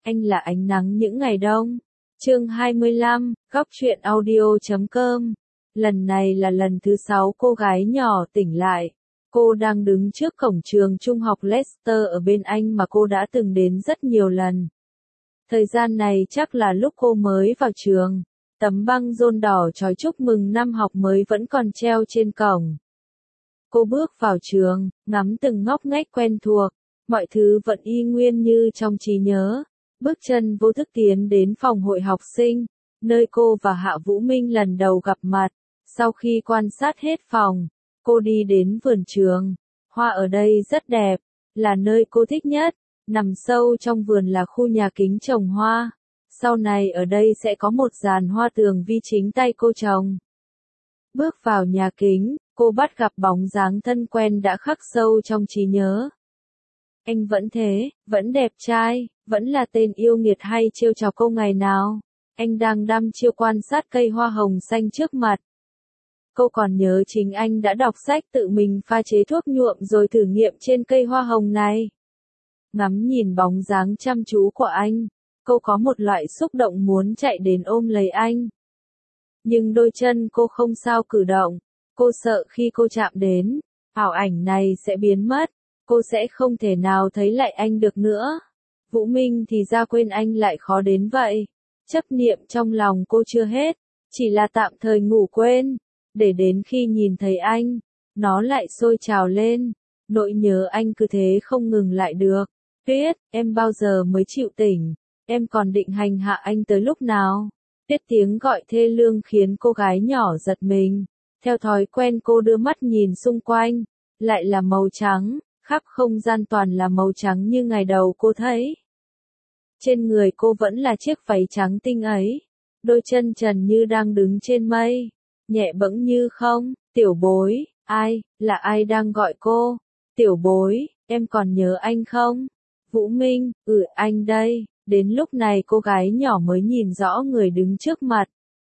Anh là ánh nắng những ngày đông. Chương 25, Góc truyện audio.com. Lần này là lần thứ 6 cô gái nhỏ tỉnh lại. Cô đang đứng trước cổng trường trung học Leicester ở bên Anh mà cô đã từng đến rất nhiều lần. Thời gian này chắc là lúc cô mới vào trường. Tấm băng rôn đỏ trói chúc mừng năm học mới vẫn còn treo trên cổng. Cô bước vào trường, ngắm từng ngóc ngách quen thuộc. Mọi thứ vẫn y nguyên như trong trí nhớ. Bước chân vô thức tiến đến phòng hội học sinh, nơi cô và Hạ Vũ Minh lần đầu gặp mặt. Sau khi quan sát hết phòng, cô đi đến vườn trường. Hoa ở đây rất đẹp, là nơi cô thích nhất. Nằm sâu trong vườn là khu nhà kính trồng hoa. Sau này ở đây sẽ có một giàn hoa tường vi chính tay cô trồng. Bước vào nhà kính, cô bắt gặp bóng dáng thân quen đã khắc sâu trong trí nhớ. Anh vẫn thế, vẫn đẹp trai, vẫn là tên yêu nghiệt hay trêu chọc cô ngày nào. Anh đang đăm chiêu quan sát cây hoa hồng xanh trước mặt. Cô còn nhớ chính anh đã đọc sách tự mình pha chế thuốc nhuộm rồi thử nghiệm trên cây hoa hồng này. Ngắm nhìn bóng dáng chăm chú của anh, cô có một loại xúc động muốn chạy đến ôm lấy anh. Nhưng đôi chân cô không sao cử động, cô sợ khi cô chạm đến, ảo ảnh này sẽ biến mất, cô sẽ không thể nào thấy lại anh được nữa. Vũ Minh thì ra quên anh lại khó đến vậy. Chấp niệm trong lòng cô chưa hết, chỉ là tạm thời ngủ quên, để đến khi nhìn thấy anh, nó lại sôi trào lên. Nỗi nhớ anh cứ thế không ngừng lại được. Tuyết, em bao giờ mới chịu tỉnh? Em còn định hành hạ anh tới lúc nào? Tuyết tiếng gọi thê lương khiến cô gái nhỏ giật mình. Theo thói quen cô đưa mắt nhìn xung quanh, lại là màu trắng, khắp không gian toàn là màu trắng như ngày đầu cô thấy. Trên người cô vẫn là chiếc váy trắng tinh ấy, đôi chân trần như đang đứng trên mây, nhẹ bẫng như không. Tiểu bối, là ai đang gọi cô? Tiểu bối, em còn nhớ anh không? Vũ Minh, anh đây. Đến lúc này cô gái nhỏ mới nhìn rõ người đứng trước mặt.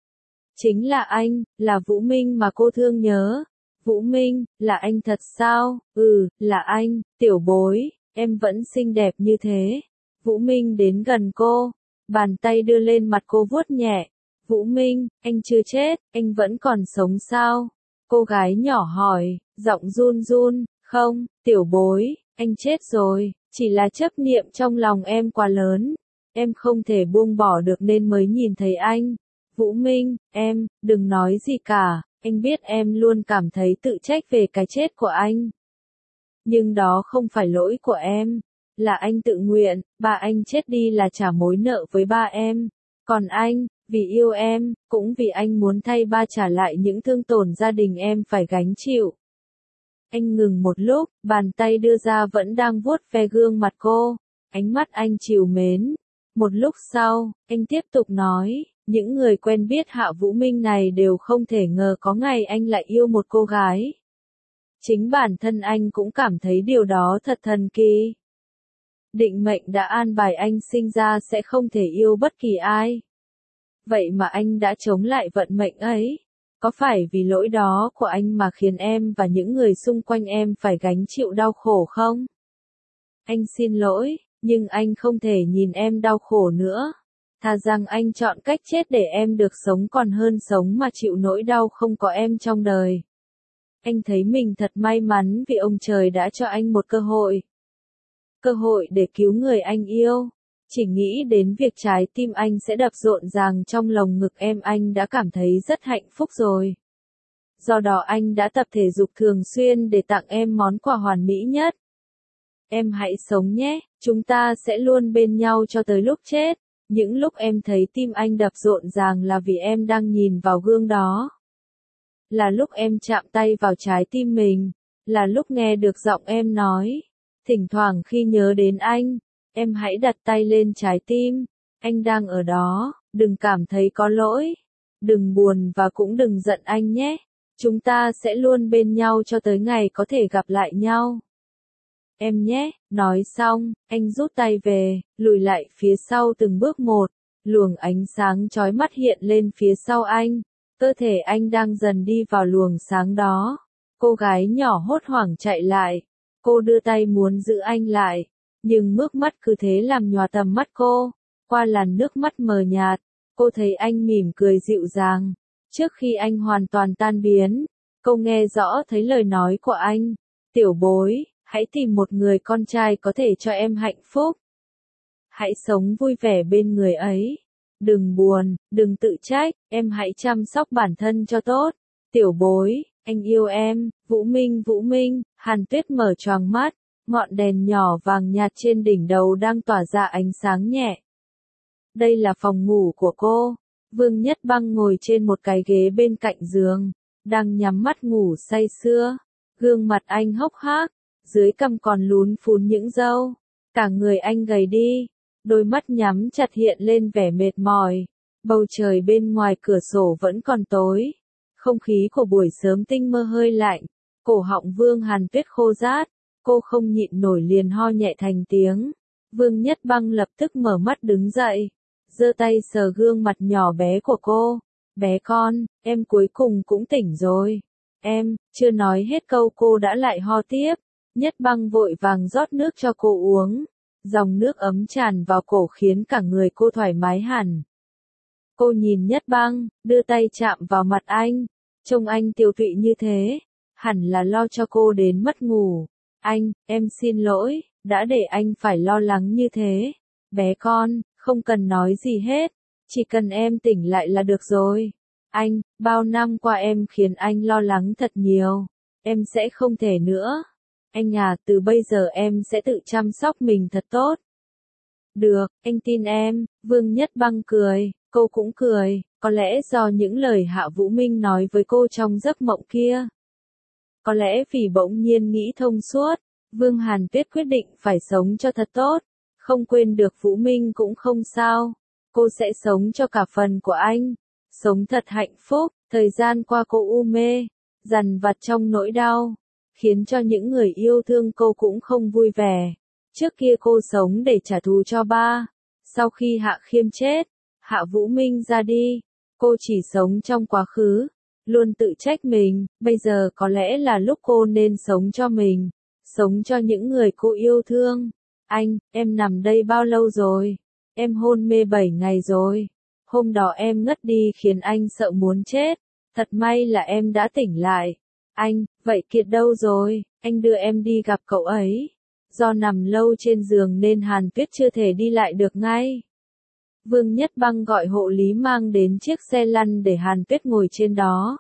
Chính là anh, là Vũ Minh mà cô thương nhớ. Vũ Minh, là anh thật sao? Là anh. Tiểu bối, em vẫn xinh đẹp như thế. Vũ Minh đến gần cô, bàn tay đưa lên mặt cô vuốt nhẹ. Vũ Minh, anh chưa chết, anh vẫn còn sống sao? Cô gái nhỏ hỏi, giọng run run. Không, tiểu bối, anh chết rồi, chỉ là chấp niệm trong lòng em quá lớn. Em không thể buông bỏ được nên mới nhìn thấy anh. Vũ Minh, đừng nói gì cả, anh biết em luôn cảm thấy tự trách về cái chết của anh. Nhưng đó không phải lỗi của em, là anh tự nguyện, ba anh chết đi là trả mối nợ với ba em. Còn anh, vì yêu em, cũng vì anh muốn thay ba trả lại những thương tổn gia đình em phải gánh chịu. Anh ngừng một lúc, bàn tay đưa ra vẫn đang vuốt ve gương mặt cô, ánh mắt anh trìu mến. Một lúc sau, anh tiếp tục nói, những người quen biết Hạ Vũ Minh này đều không thể ngờ có ngày anh lại yêu một cô gái. Chính bản thân anh cũng cảm thấy điều đó thật thần kỳ. Định mệnh đã an bài anh sinh ra sẽ không thể yêu bất kỳ ai. Vậy mà anh đã chống lại vận mệnh ấy. Có phải vì lỗi đó của anh mà khiến em và những người xung quanh em phải gánh chịu đau khổ không? Anh xin lỗi, nhưng anh không thể nhìn em đau khổ nữa. Thà rằng anh chọn cách chết để em được sống còn hơn sống mà chịu nỗi đau không có em trong đời. Anh thấy mình thật may mắn vì ông trời đã cho anh một cơ hội. Cơ hội để cứu người anh yêu. Chỉ nghĩ đến việc trái tim anh sẽ đập rộn ràng trong lồng ngực em anh đã cảm thấy rất hạnh phúc rồi. Do đó anh đã tập thể dục thường xuyên để tặng em món quà hoàn mỹ nhất. Em hãy sống nhé, chúng ta sẽ luôn bên nhau cho tới lúc chết. Những lúc em thấy tim anh đập rộn ràng là vì em đang nhìn vào gương đó. Là lúc em chạm tay vào trái tim mình. Là lúc nghe được giọng em nói. Thỉnh thoảng khi nhớ đến anh, em hãy đặt tay lên trái tim. Anh đang ở đó, đừng cảm thấy có lỗi. Đừng buồn và cũng đừng giận anh nhé. Chúng ta sẽ luôn bên nhau cho tới ngày có thể gặp lại nhau. Em nhé, nói xong, anh rút tay về, lùi lại phía sau từng bước một. Luồng ánh sáng chói mắt hiện lên phía sau anh. Cơ thể anh đang dần đi vào luồng sáng đó. Cô gái nhỏ hốt hoảng chạy lại. Cô đưa tay muốn giữ anh lại. Nhưng nước mắt cứ thế làm nhòa tầm mắt cô. Qua làn nước mắt mờ nhạt, cô thấy anh mỉm cười dịu dàng. Trước khi anh hoàn toàn tan biến, cô nghe rõ thấy lời nói của anh. Tiểu bối, hãy tìm một người con trai có thể cho em hạnh phúc. Hãy sống vui vẻ bên người ấy. Đừng buồn, đừng tự trách, em hãy chăm sóc bản thân cho tốt. Tiểu bối, anh yêu em. Vũ Minh, Vũ Minh. Hàn Tuyết mở choàng mắt, ngọn đèn nhỏ vàng nhạt trên đỉnh đầu đang tỏa ra ánh sáng nhẹ. Đây là phòng ngủ của cô. Vương Nhất Băng ngồi trên một cái ghế bên cạnh giường, đang nhắm mắt ngủ say sưa. Gương mặt anh hốc hác, dưới cằm còn lún phún những râu. Cả người anh gầy đi, đôi mắt nhắm chặt hiện lên vẻ mệt mỏi. Bầu trời bên ngoài cửa sổ vẫn còn tối. Không khí của buổi sớm tinh mơ hơi lạnh. Cổ họng Vương Hàn Tuyết khô rát, cô không nhịn nổi liền ho nhẹ thành tiếng. Vương Nhất Băng lập tức mở mắt đứng dậy, giơ tay sờ gương mặt nhỏ bé của cô. Bé con, em cuối cùng cũng tỉnh rồi. Em, chưa nói hết câu cô đã lại ho tiếp. Nhất Băng vội vàng rót nước cho cô uống. Dòng nước ấm tràn vào cổ khiến cả người cô thoải mái hẳn. Cô nhìn Nhất Băng, đưa tay chạm vào mặt anh. Trông anh tiều tụy như thế, hẳn là lo cho cô đến mất ngủ. Anh, em xin lỗi, đã để anh phải lo lắng như thế. Bé con, không cần nói gì hết, chỉ cần em tỉnh lại là được rồi. Anh, bao năm qua em khiến anh lo lắng thật nhiều. Em sẽ không thể nữa. Anh à, từ bây giờ em sẽ tự chăm sóc mình thật tốt. Được, anh tin em. Vương Nhất Băng cười, cô cũng cười, có lẽ do những lời Hạ Vũ Minh nói với cô trong giấc mộng kia. Có lẽ vì bỗng nhiên nghĩ thông suốt, Vương Hàn Tuyết quyết định phải sống cho thật tốt. Không quên được Vũ Minh cũng không sao. Cô sẽ sống cho cả phần của anh. Sống thật hạnh phúc. Thời gian qua cô u mê, dằn vặt trong nỗi đau, khiến cho những người yêu thương cô cũng không vui vẻ. Trước kia cô sống để trả thù cho ba. Sau khi Hạ Khiêm chết, Hạ Vũ Minh ra đi, cô chỉ sống trong quá khứ, luôn tự trách mình. Bây giờ có lẽ là lúc cô nên sống cho mình, sống cho những người cô yêu thương. Anh, em nằm đây bao lâu rồi? Em hôn mê 7 ngày rồi. Hôm đó em ngất đi khiến anh sợ muốn chết. Thật may là em đã tỉnh lại. Anh, vậy Kiệt đâu rồi? Anh đưa em đi gặp cậu ấy. Do nằm lâu trên giường nên Hàn Tuyết chưa thể đi lại được ngay. Vương Nhất Băng gọi hộ lý mang đến chiếc xe lăn để Hàn Tuyết ngồi trên đó.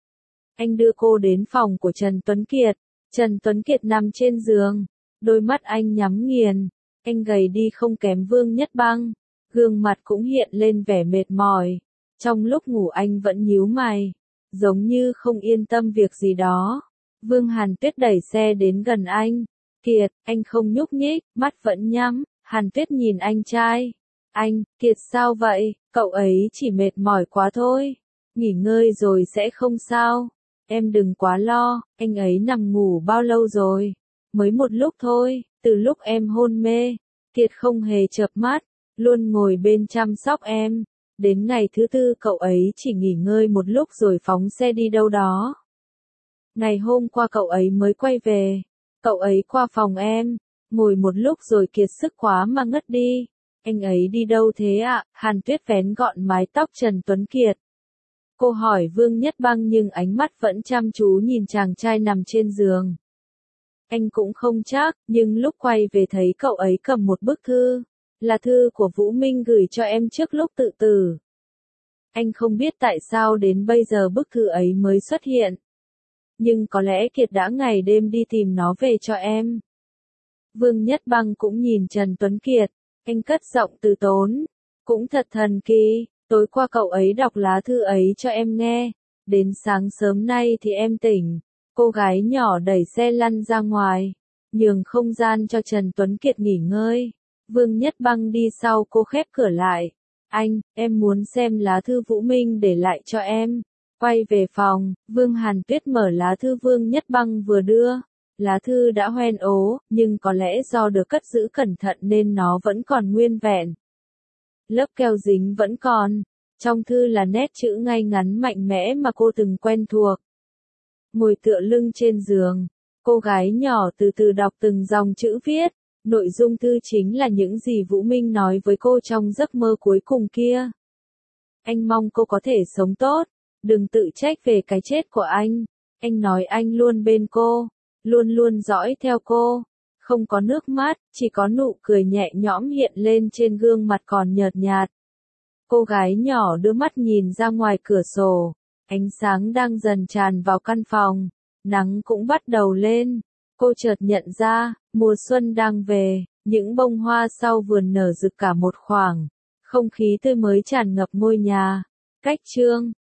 Anh đưa cô đến phòng của Trần Tuấn Kiệt. Trần Tuấn Kiệt nằm trên giường, đôi mắt anh nhắm nghiền. Anh gầy đi không kém Vương Nhất Băng, gương mặt cũng hiện lên vẻ mệt mỏi. Trong lúc ngủ anh vẫn nhíu mày, giống như không yên tâm việc gì đó. Vương Hàn Tuyết đẩy xe đến gần anh. Kiệt, anh không nhúc nhích, mắt vẫn nhắm. Hàn Tuyết nhìn anh trai. Anh, Kiệt sao vậy? Cậu ấy chỉ mệt mỏi quá thôi. Nghỉ ngơi rồi sẽ không sao. Em đừng quá lo, anh ấy nằm ngủ bao lâu rồi? Mới một lúc thôi, từ lúc em hôn mê. Kiệt không hề chợp mắt, luôn ngồi bên chăm sóc em. Đến ngày thứ 4 cậu ấy chỉ nghỉ ngơi một lúc rồi phóng xe đi đâu đó. Ngày hôm qua cậu ấy mới quay về. Cậu ấy qua phòng em, ngồi một lúc rồi kiệt sức quá mà ngất đi. Anh ấy đi đâu thế ạ? Hàn Tuyết vén gọn mái tóc Trần Tuấn Kiệt. Cô hỏi Vương Nhất Băng nhưng ánh mắt vẫn chăm chú nhìn chàng trai nằm trên giường. Anh cũng không chắc, nhưng lúc quay về thấy cậu ấy cầm một bức thư. Là thư của Vũ Minh gửi cho em trước lúc tự tử. Anh không biết tại sao đến bây giờ bức thư ấy mới xuất hiện. Nhưng có lẽ Kiệt đã ngày đêm đi tìm nó về cho em. Vương Nhất Băng cũng nhìn Trần Tuấn Kiệt. Anh cất giọng từ tốn. Cũng thật thần kỳ, tối qua cậu ấy đọc lá thư ấy cho em nghe. Đến sáng sớm nay thì em tỉnh. Cô gái nhỏ đẩy xe lăn ra ngoài, nhường không gian cho Trần Tuấn Kiệt nghỉ ngơi. Vương Nhất Băng đi sau cô khép cửa lại. Anh, em muốn xem lá thư Vũ Minh để lại cho em. Quay về phòng, Vương Hàn Tuyết mở lá thư Vương Nhất Băng vừa đưa. Lá thư đã hoen ố, nhưng có lẽ do được cất giữ cẩn thận nên nó vẫn còn nguyên vẹn. Lớp keo dính vẫn còn. Trong thư là nét chữ ngay ngắn mạnh mẽ mà cô từng quen thuộc. Ngồi tựa lưng trên giường, cô gái nhỏ từ từ đọc từng dòng chữ viết. Nội dung thư chính là những gì Vũ Minh nói với cô trong giấc mơ cuối cùng kia. Anh mong cô có thể sống tốt, đừng tự trách về cái chết của anh. Anh nói anh luôn bên cô, luôn luôn dõi theo cô. Không có nước mắt, chỉ có nụ cười nhẹ nhõm hiện lên trên gương mặt còn nhợt nhạt. Cô gái nhỏ đưa mắt nhìn ra ngoài cửa sổ, ánh sáng đang dần tràn vào căn phòng, nắng cũng bắt đầu lên. Cô chợt nhận ra, mùa xuân đang về, những bông hoa sau vườn nở rực cả một khoảng, không khí tươi mới tràn ngập ngôi nhà. Cách chương